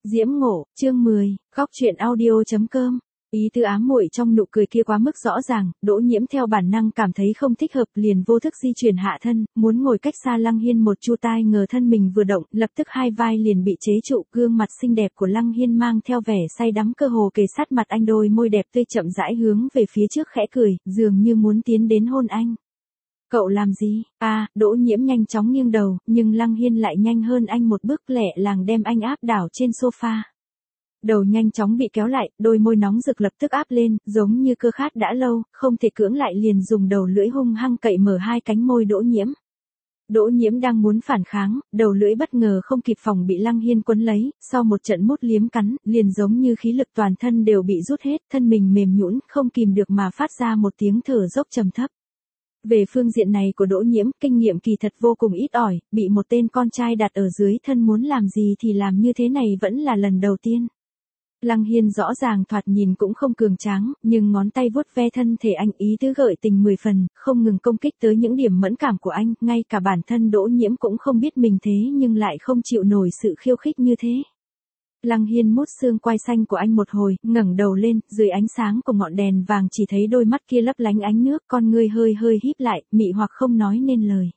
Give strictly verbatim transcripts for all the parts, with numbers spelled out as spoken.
Diễm Ngộ, chương mười, góc truyện audio.com. Ý tứ ám muội trong nụ cười kia quá mức rõ ràng, Đỗ Nhiễm theo bản năng cảm thấy không thích hợp, liền vô thức di chuyển hạ thân, muốn ngồi cách xa Lăng Hiên một chu tai, ngờ thân mình vừa động, lập tức hai vai liền bị chế trụ, gương mặt xinh đẹp của Lăng Hiên mang theo vẻ say đắm cơ hồ kề sát mặt anh, đôi môi đẹp tươi chậm rãi hướng về phía trước khẽ cười, dường như muốn tiến đến hôn anh. Cậu làm gì? À, Đỗ Nhiễm nhanh chóng nghiêng đầu, nhưng Lăng Hiên lại nhanh hơn anh một bước, lẹ làng đem anh áp đảo trên sofa. Đầu nhanh chóng bị kéo lại, đôi môi nóng rực lập tức áp lên, giống như cơ khát đã lâu, không thể cưỡng lại, liền dùng đầu lưỡi hung hăng cậy mở hai cánh môi Đỗ Nhiễm. Đỗ Nhiễm đang muốn phản kháng, đầu lưỡi bất ngờ không kịp phòng bị Lăng Hiên quấn lấy, sau một trận mút liếm cắn, liền giống như khí lực toàn thân đều bị rút hết, thân mình mềm nhũn, không kìm được mà phát ra một tiếng thở dốc trầm thấp. Về phương diện này của Đỗ Nhiễm, kinh nghiệm kỳ thật vô cùng ít ỏi, bị một tên con trai đặt ở dưới thân muốn làm gì thì làm như thế này vẫn là lần đầu tiên. Lăng Hiên rõ ràng thoạt nhìn cũng không cường tráng, nhưng ngón tay vuốt ve thân thể anh, ý tứ gợi tình mười phần, không ngừng công kích tới những điểm mẫn cảm của anh, ngay cả bản thân Đỗ Nhiễm cũng không biết mình thế nhưng lại không chịu nổi sự khiêu khích như thế. Lăng Hiên mút xương quai xanh của anh một hồi, ngẩng đầu lên, dưới ánh sáng của ngọn đèn vàng chỉ thấy đôi mắt kia lấp lánh ánh nước, con ngươi hơi hơi híp lại, mị hoặc không nói nên lời.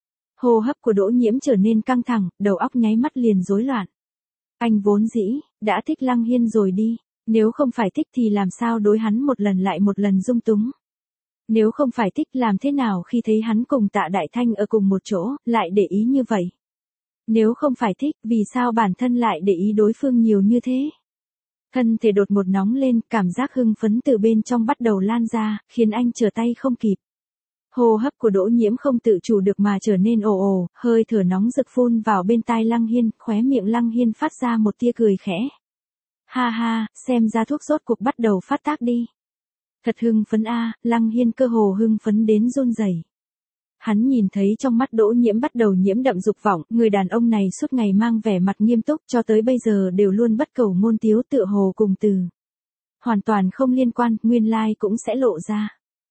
Hô hấp của Đỗ Nhiễm trở nên căng thẳng, đầu óc nháy mắt liền rối loạn. Anh vốn dĩ đã thích Lăng Hiên rồi đi, nếu không phải thích thì làm sao đối hắn một lần lại một lần dung túng. Nếu không phải thích, làm thế nào khi thấy hắn cùng Tạ Đại Thanh ở cùng một chỗ, lại để ý như vậy. Nếu không phải thích, vì sao bản thân lại để ý đối phương nhiều như thế? Thân thể đột ngột nóng lên, cảm giác hưng phấn từ bên trong bắt đầu lan ra, khiến anh trở tay không kịp. Hô hấp của Đỗ Nhiễm không tự chủ được mà trở nên ồ ồ, hơi thở nóng rực phun vào bên tai Lăng Hiên, khóe miệng Lăng Hiên phát ra một tia cười khẽ. Ha ha, xem ra thuốc rốt cuộc bắt đầu phát tác đi. Thật hưng phấn a, à, Lăng Hiên cơ hồ hưng phấn đến run rẩy. Hắn nhìn thấy trong mắt Đỗ Nhiễm bắt đầu nhiễm đậm dục vọng, người đàn ông này suốt ngày mang vẻ mặt nghiêm túc, cho tới bây giờ đều luôn bất cầu ngôn tiếu, tựa hồ cùng từ hoàn toàn không liên quan, nguyên lai cũng sẽ lộ ra.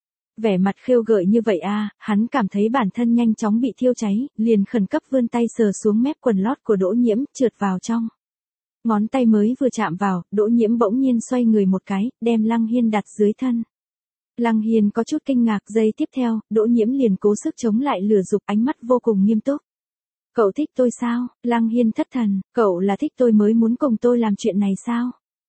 Vẻ mặt khêu gợi như vậy a, à, hắn cảm thấy bản thân nhanh chóng bị thiêu cháy, liền khẩn cấp vươn tay sờ xuống mép quần lót của Đỗ Nhiễm, trượt vào trong. Ngón tay mới vừa chạm vào, Đỗ Nhiễm bỗng nhiên xoay người một cái, đem Lăng Hiên đặt dưới thân. Lăng Hiên có chút kinh ngạc, giây tiếp theo, Đỗ Nhiễm liền cố sức chống lại lửa dục, ánh mắt vô cùng nghiêm túc. Cậu thích tôi sao? Lăng Hiên thất thần, cậu là thích tôi mới muốn cùng tôi làm chuyện này sao?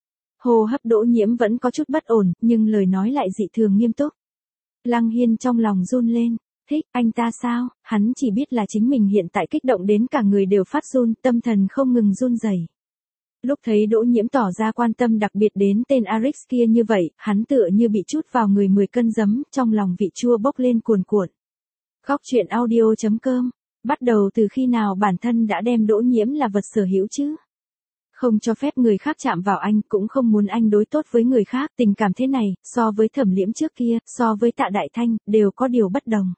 Hô hấp Đỗ Nhiễm vẫn có chút bất ổn, nhưng lời nói lại dị thường nghiêm túc. Lăng Hiên trong lòng run lên, thích anh ta sao? Hắn chỉ biết là chính mình hiện tại kích động đến cả người đều phát run, tâm thần không ngừng run rẩy. Lúc thấy Đỗ Nhiễm tỏ ra quan tâm đặc biệt đến tên Arix kia như vậy, hắn tựa như bị trút vào người mười cân giấm, trong lòng vị chua bốc lên cuồn cuộn. Góc truyện audio.com, bắt đầu từ khi nào bản thân đã đem Đỗ Nhiễm là vật sở hữu chứ? Không cho phép người khác chạm vào anh, cũng không muốn anh đối tốt với người khác, tình cảm thế này, so với Thẩm Liễm trước kia, so với Tạ Đại Thanh, đều có điều bất đồng.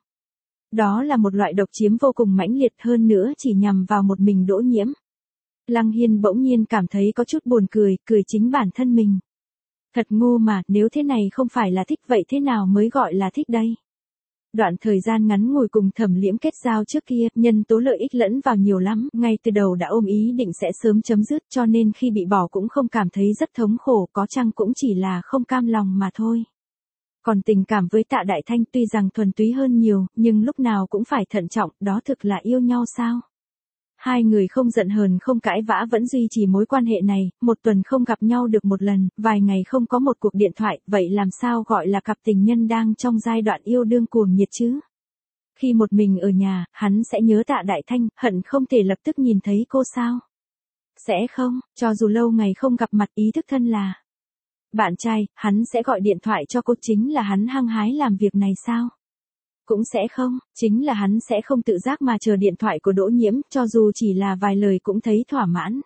Đó là một loại độc chiếm vô cùng mãnh liệt, hơn nữa chỉ nhằm vào một mình Đỗ Nhiễm. Lăng Hiên bỗng nhiên cảm thấy có chút buồn cười, cười chính bản thân mình. Thật ngu mà, nếu thế này không phải là thích vậy thế nào mới gọi là thích đây? Đoạn thời gian ngắn ngồi cùng Thẩm Liễm kết giao trước kia, nhân tố lợi ích lẫn vào nhiều lắm, ngay từ đầu đã ôm ý định sẽ sớm chấm dứt, cho nên khi bị bỏ cũng không cảm thấy rất thống khổ, có chăng cũng chỉ là không cam lòng mà thôi. Còn tình cảm với Tạ Đại Thanh tuy rằng thuần túy hơn nhiều, nhưng lúc nào cũng phải thận trọng, đó thực là yêu nhau sao? Hai người không giận hờn không cãi vã vẫn duy trì mối quan hệ này, một tuần không gặp nhau được một lần, vài ngày không có một cuộc điện thoại, vậy làm sao gọi là cặp tình nhân đang trong giai đoạn yêu đương cuồng nhiệt chứ? Khi một mình ở nhà, hắn sẽ nhớ Tạ Đại Thanh, hận không thể lập tức nhìn thấy cô sao? Sẽ không, cho dù lâu ngày không gặp mặt, ý thức thân là bạn trai, hắn sẽ gọi điện thoại cho cô, chính là hắn hăng hái làm việc này sao? Cũng sẽ không, chính là hắn sẽ không tự giác mà chờ điện thoại của Đỗ Nhiễm, cho dù chỉ là vài lời cũng thấy thỏa mãn.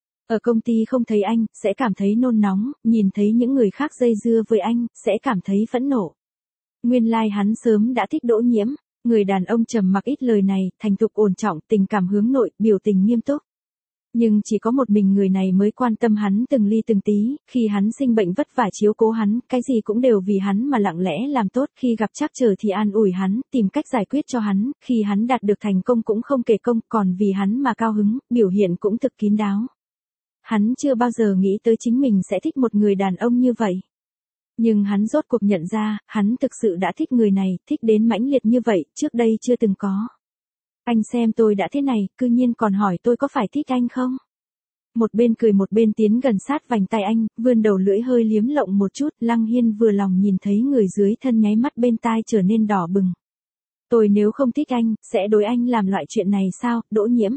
Ở công ty không thấy anh, sẽ cảm thấy nôn nóng, nhìn thấy những người khác dây dưa với anh, sẽ cảm thấy phẫn nộ. Nguyên lai like hắn sớm đã thích Đỗ Nhiễm, người đàn ông trầm mặc ít lời này, thành thục ổn trọng, tình cảm hướng nội, biểu tình nghiêm túc. Nhưng chỉ có một mình người này mới quan tâm hắn từng ly từng tí, khi hắn sinh bệnh vất vả chiếu cố hắn, cái gì cũng đều vì hắn mà lặng lẽ làm tốt, khi gặp trắc trở thì an ủi hắn, tìm cách giải quyết cho hắn, khi hắn đạt được thành công cũng không kể công, còn vì hắn mà cao hứng, biểu hiện cũng thực kín đáo. hắn chưa bao giờ nghĩ tới chính mình sẽ thích một người đàn ông như vậy. Nhưng hắn rốt cuộc nhận ra, hắn thực sự đã thích người này, thích đến mãnh liệt như vậy, trước đây chưa từng có. Anh xem tôi đã thế này, cư nhiên còn hỏi tôi có phải thích anh không? Một bên cười một bên tiến gần sát vành tay anh, vươn đầu lưỡi hơi liếm lộng một chút, Lăng Hiên vừa lòng nhìn thấy người dưới thân nháy mắt bên tai trở nên đỏ bừng. Tôi nếu không thích anh, sẽ đối anh làm loại chuyện này sao, Đỗ Nhiễm?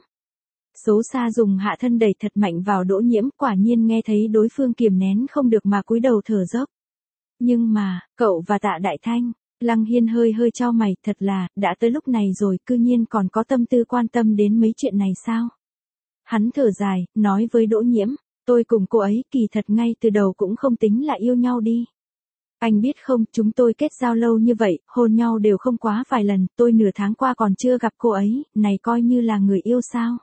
Xấu xa dùng hạ thân đẩy thật mạnh vào Đỗ Nhiễm, quả nhiên nghe thấy đối phương kiềm nén không được mà cúi đầu thở dốc. Nhưng mà, cậu và Tạ Đại Thanh, Lăng Hiên hơi hơi chau mày, thật là, đã tới lúc này rồi, cư nhiên còn có tâm tư quan tâm đến mấy chuyện này sao? Hắn thở dài, nói với Đỗ Nhiễm, tôi cùng cô ấy kỳ thật ngay từ đầu cũng không tính là yêu nhau đi. Anh biết không, chúng tôi kết giao lâu như vậy, hôn nhau đều không quá vài lần, tôi nửa tháng qua còn chưa gặp cô ấy, này coi như là người yêu sao?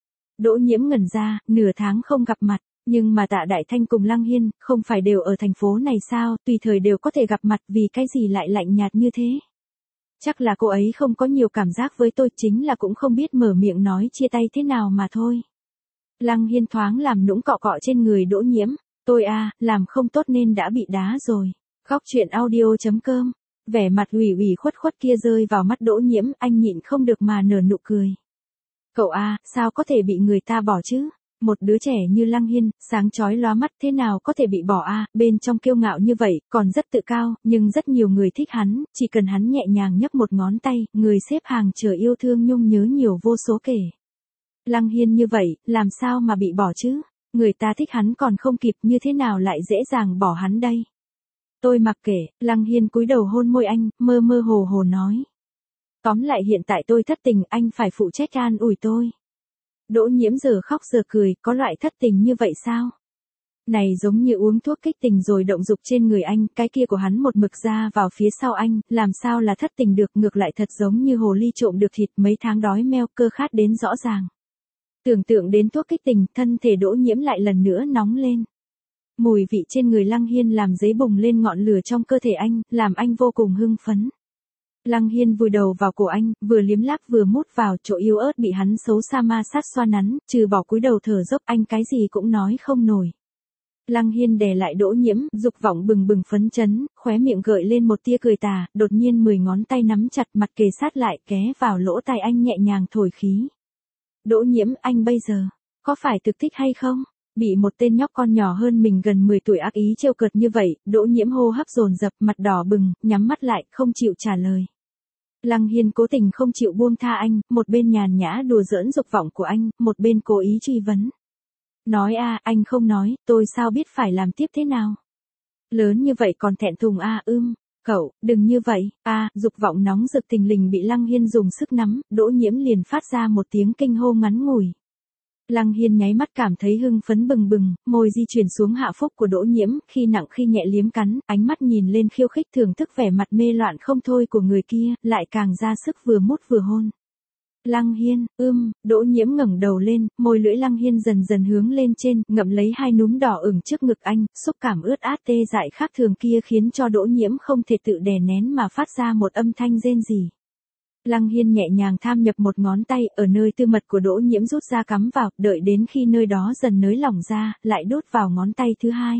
Đỗ Nhiễm ngẩn ra, nửa tháng không gặp mặt, nhưng mà Tạ Đại Thanh cùng Lăng Hiên, không phải đều ở thành phố này sao, tùy thời đều có thể gặp mặt, vì cái gì lại lạnh nhạt như thế? Chắc là cô ấy không có nhiều cảm giác với tôi, chính là cũng không biết mở miệng nói chia tay thế nào mà thôi. Lăng Hiên thoáng làm nũng cọ cọ trên người Đỗ Nhiễm, tôi à, làm không tốt nên đã bị đá rồi. Góc truyện audio chấm com, vẻ mặt ủy ủy khuất khuất kia rơi vào mắt Đỗ Nhiễm, anh nhịn không được mà nở nụ cười. Cậu à, sao có thể bị người ta bỏ chứ? Một đứa trẻ như Lăng Hiên, sáng chói lóa mắt thế nào có thể bị bỏ à, bên trong kiêu ngạo như vậy, còn rất tự cao, nhưng rất nhiều người thích hắn, chỉ cần hắn nhẹ nhàng nhấc một ngón tay, người xếp hàng chờ yêu thương nhung nhớ nhiều vô số kể. Lăng Hiên như vậy, làm sao mà bị bỏ chứ? Người ta thích hắn còn không kịp, như thế nào lại dễ dàng bỏ hắn đây? Tôi mặc kệ, Lăng Hiên cúi đầu hôn môi anh, mơ mơ hồ hồ nói. Tóm lại hiện tại tôi thất tình, anh phải phụ trách an ủi tôi. Đỗ Nhiễm giờ khóc giờ cười, có loại thất tình như vậy sao? Này giống như uống thuốc kích tình rồi động dục trên người anh, cái kia của hắn một mực ra vào phía sau anh, làm sao là thất tình được, ngược lại thật giống như hồ ly trộm được thịt, mấy tháng đói meo cơ khát đến rõ ràng. Tưởng tượng đến thuốc kích tình, thân thể Đỗ Nhiễm lại lần nữa nóng lên. Mùi vị trên người Lăng Hiên làm dấy bùng lên ngọn lửa trong cơ thể anh, làm anh vô cùng hưng phấn. Lăng Hiên vùi đầu vào cổ anh, vừa liếm láp vừa mút vào chỗ yếu ớt bị hắn xấu xa ma sát xoa nắn, trừ bỏ cúi đầu thở dốc anh cái gì cũng nói không nổi. Lăng Hiên đè lại Đỗ Nhiễm, dục vọng bừng bừng phấn chấn, khóe miệng gợi lên một tia cười tà, đột nhiên mười ngón tay nắm chặt mặt kề sát lại ké vào lỗ tai anh nhẹ nhàng thổi khí. Đỗ Nhiễm, anh bây giờ, có phải thực thích hay không? Bị một tên nhóc con nhỏ hơn mình gần mười tuổi ác ý trêu cợt như vậy, Đỗ Nhiễm hô hấp dồn dập, mặt đỏ bừng, nhắm mắt lại, không chịu trả lời. Lăng Hiên cố tình không chịu buông tha anh, một bên nhàn nhã đùa giỡn dục vọng của anh, một bên cố ý truy vấn. Nói a, anh không nói, tôi sao biết phải làm tiếp thế nào? Lớn như vậy còn thẹn thùng a, ưm, cậu, đừng như vậy, a, dục vọng nóng rực tình lình bị Lăng Hiên dùng sức nắm, Đỗ Nhiễm liền phát ra một tiếng kinh hô ngắn ngủi. Lăng Hiên nháy mắt cảm thấy hưng phấn bừng bừng, môi di chuyển xuống hạ phúc của Đỗ Nhiễm, khi nặng khi nhẹ liếm cắn, ánh mắt nhìn lên khiêu khích thưởng thức vẻ mặt mê loạn không thôi của người kia, lại càng ra sức vừa mút vừa hôn. Lăng Hiên, ưm, Đỗ Nhiễm ngẩng đầu lên, môi lưỡi Lăng Hiên dần dần hướng lên trên, ngậm lấy hai núm đỏ ửng trước ngực anh, xúc cảm ướt át tê dại khác thường kia khiến cho Đỗ Nhiễm không thể tự đè nén mà phát ra một âm thanh rên rỉ. Lăng Hiên nhẹ nhàng tham nhập một ngón tay ở nơi tư mật của Đỗ Nhiễm rút ra cắm vào, đợi đến khi nơi đó dần nới lỏng ra, lại đút vào ngón tay thứ hai.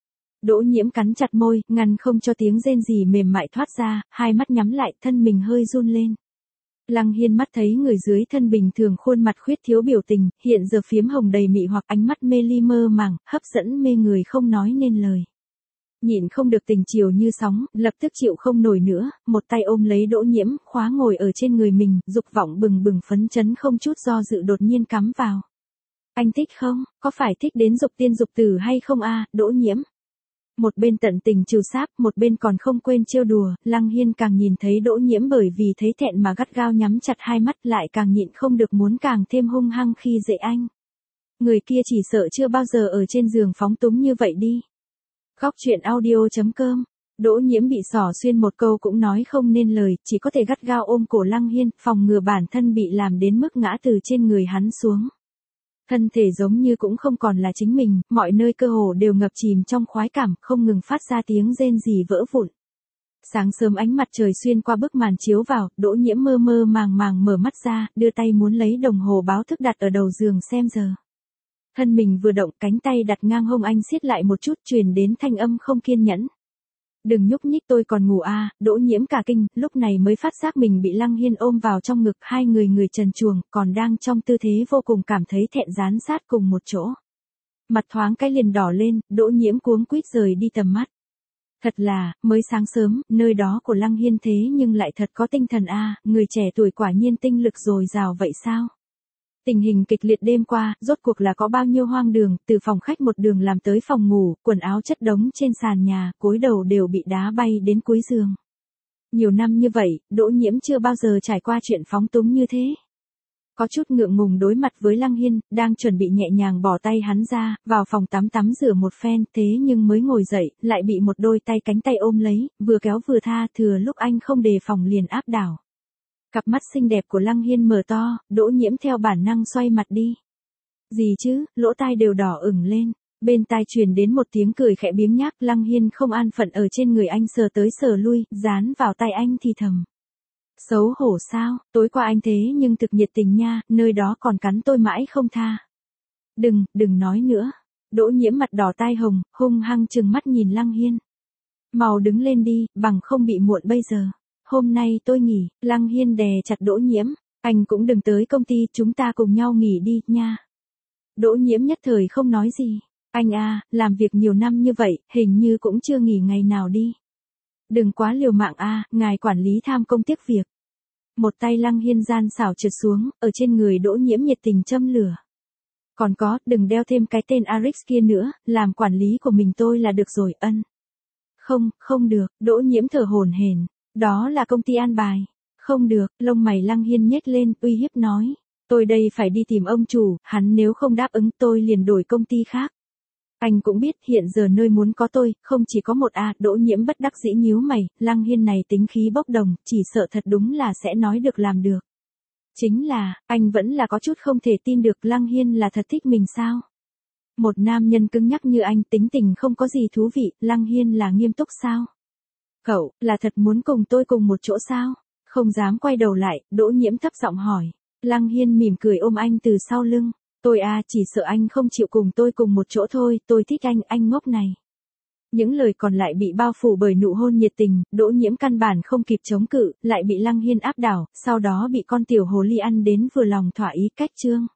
Đỗ Nhiễm cắn chặt môi, ngăn không cho tiếng rên rỉ mềm mại thoát ra, hai mắt nhắm lại, thân mình hơi run lên. Lăng Hiên mắt thấy người dưới thân bình thường khuôn mặt khuyết thiếu biểu tình, hiện giờ phiếm hồng đầy mị hoặc ánh mắt mê ly mơ màng, hấp dẫn mê người không nói nên lời. Nhịn không được tình chiều như sóng, lập tức chịu không nổi nữa, một tay ôm lấy Đỗ Nhiễm, khóa ngồi ở trên người mình, dục vọng bừng bừng phấn chấn không chút do dự đột nhiên cắm vào. Anh thích không? Có phải thích đến dục tiên dục tử hay không a, Đỗ Nhiễm? Một bên tận tình trừ sáp, một bên còn không quên trêu đùa, Lăng Hiên càng nhìn thấy Đỗ Nhiễm bởi vì thấy thẹn mà gắt gao nhắm chặt hai mắt, lại càng nhịn không được muốn càng thêm hung hăng khi dễ anh. Người kia chỉ sợ chưa bao giờ ở trên giường phóng túng như vậy đi. Góc truyện audio chấm com, Đỗ Nhiễm bị xỏ xuyên một câu cũng nói không nên lời, chỉ có thể gắt gao ôm cổ Lăng Hiên, phòng ngừa bản thân bị làm đến mức ngã từ trên người hắn xuống. Thân thể giống như cũng không còn là chính mình, mọi nơi cơ hồ đều ngập chìm trong khoái cảm, không ngừng phát ra tiếng rên rỉ vỡ vụn. Sáng sớm ánh mặt trời xuyên qua bức màn chiếu vào, Đỗ Nhiễm mơ mơ màng màng mở mắt ra, đưa tay muốn lấy đồng hồ báo thức đặt ở đầu giường xem giờ. Thân mình vừa động, cánh tay đặt ngang hông anh siết lại một chút, truyền đến thanh âm không kiên nhẫn. Đừng nhúc nhích, tôi còn ngủ à. Đỗ Nhiễm cả kinh, lúc này mới phát giác mình bị Lăng Hiên ôm vào trong ngực, hai người người trần truồng, còn đang trong tư thế vô cùng cảm thấy thẹn dán sát cùng một chỗ. Mặt thoáng cái liền đỏ lên, Đỗ Nhiễm cuống quýt rời đi tầm mắt. Thật là, mới sáng sớm, nơi đó của Lăng Hiên thế nhưng lại thật có tinh thần a, người trẻ tuổi quả nhiên tinh lực dồi dào vậy sao? Tình hình kịch liệt đêm qua, rốt cuộc là có bao nhiêu hoang đường, từ phòng khách một đường làm tới phòng ngủ, quần áo chất đống trên sàn nhà, gối đầu đều bị đá bay đến cuối giường. Nhiều năm như vậy, Đỗ Nhiễm chưa bao giờ trải qua chuyện phóng túng như thế. Có chút ngượng ngùng đối mặt với Lăng Hiên, đang chuẩn bị nhẹ nhàng bỏ tay hắn ra, vào phòng tắm tắm rửa một phen, thế nhưng mới ngồi dậy, lại bị một đôi tay cánh tay ôm lấy, vừa kéo vừa tha, thừa lúc anh không đề phòng liền áp đảo. Cặp mắt xinh đẹp của Lăng Hiên mở to, Đỗ Nhiễm theo bản năng xoay mặt đi. Gì chứ, lỗ tai đều đỏ ửng lên, bên tai truyền đến một tiếng cười khẽ biếng nhác, Lăng Hiên không an phận ở trên người anh sờ tới sờ lui, dán vào tay anh thì thầm. Xấu hổ sao, tối qua anh thế nhưng thực nhiệt tình nha, nơi đó còn cắn tôi mãi không tha. Đừng, đừng nói nữa. Đỗ Nhiễm mặt đỏ tai hồng, hung hăng trừng mắt nhìn Lăng Hiên. Mau đứng lên đi, bằng không bị muộn bây giờ. Hôm nay tôi nghỉ. Lăng Hiên đè chặt Đỗ Nhiễm. Anh cũng đừng tới công ty, chúng ta cùng nhau nghỉ đi, nha. Đỗ Nhiễm nhất thời không nói gì. Anh à, làm việc nhiều năm như vậy, hình như cũng chưa nghỉ ngày nào đi. Đừng quá liều mạng a, ngài quản lý tham công tiếc việc. Một tay Lăng Hiên gian xảo trượt xuống, ở trên người Đỗ Nhiễm nhiệt tình châm lửa. Còn có, đừng đeo thêm cái tên Arix kia nữa, làm quản lý của mình tôi là được rồi, ân. Không, không được, Đỗ Nhiễm thở hổn hển. Đó là công ty an bài. Không được, lông mày Lăng Hiên nhếch lên, uy hiếp nói. Tôi đây phải đi tìm ông chủ, hắn nếu không đáp ứng tôi liền đổi công ty khác. Anh cũng biết hiện giờ nơi muốn có tôi, không chỉ có một a. Đỗ Nhiễm bất đắc dĩ nhíu mày, Lăng Hiên này tính khí bốc đồng, chỉ sợ thật đúng là sẽ nói được làm được. Chính là, anh vẫn là có chút không thể tin được Lăng Hiên là thật thích mình sao. Một nam nhân cứng nhắc như anh, tính tình không có gì thú vị, Lăng Hiên là nghiêm túc sao? Cậu, là thật muốn cùng tôi cùng một chỗ sao? Không dám quay đầu lại, Đỗ Nhiễm thấp giọng hỏi. Lăng Hiên mỉm cười ôm anh từ sau lưng. Tôi à, chỉ sợ anh không chịu cùng tôi cùng một chỗ thôi, tôi thích anh, anh ngốc này. Những lời còn lại bị bao phủ bởi nụ hôn nhiệt tình, Đỗ Nhiễm căn bản không kịp chống cự, lại bị Lăng Hiên áp đảo, sau đó bị con tiểu hồ ly ăn đến vừa lòng thỏa ý cách chương.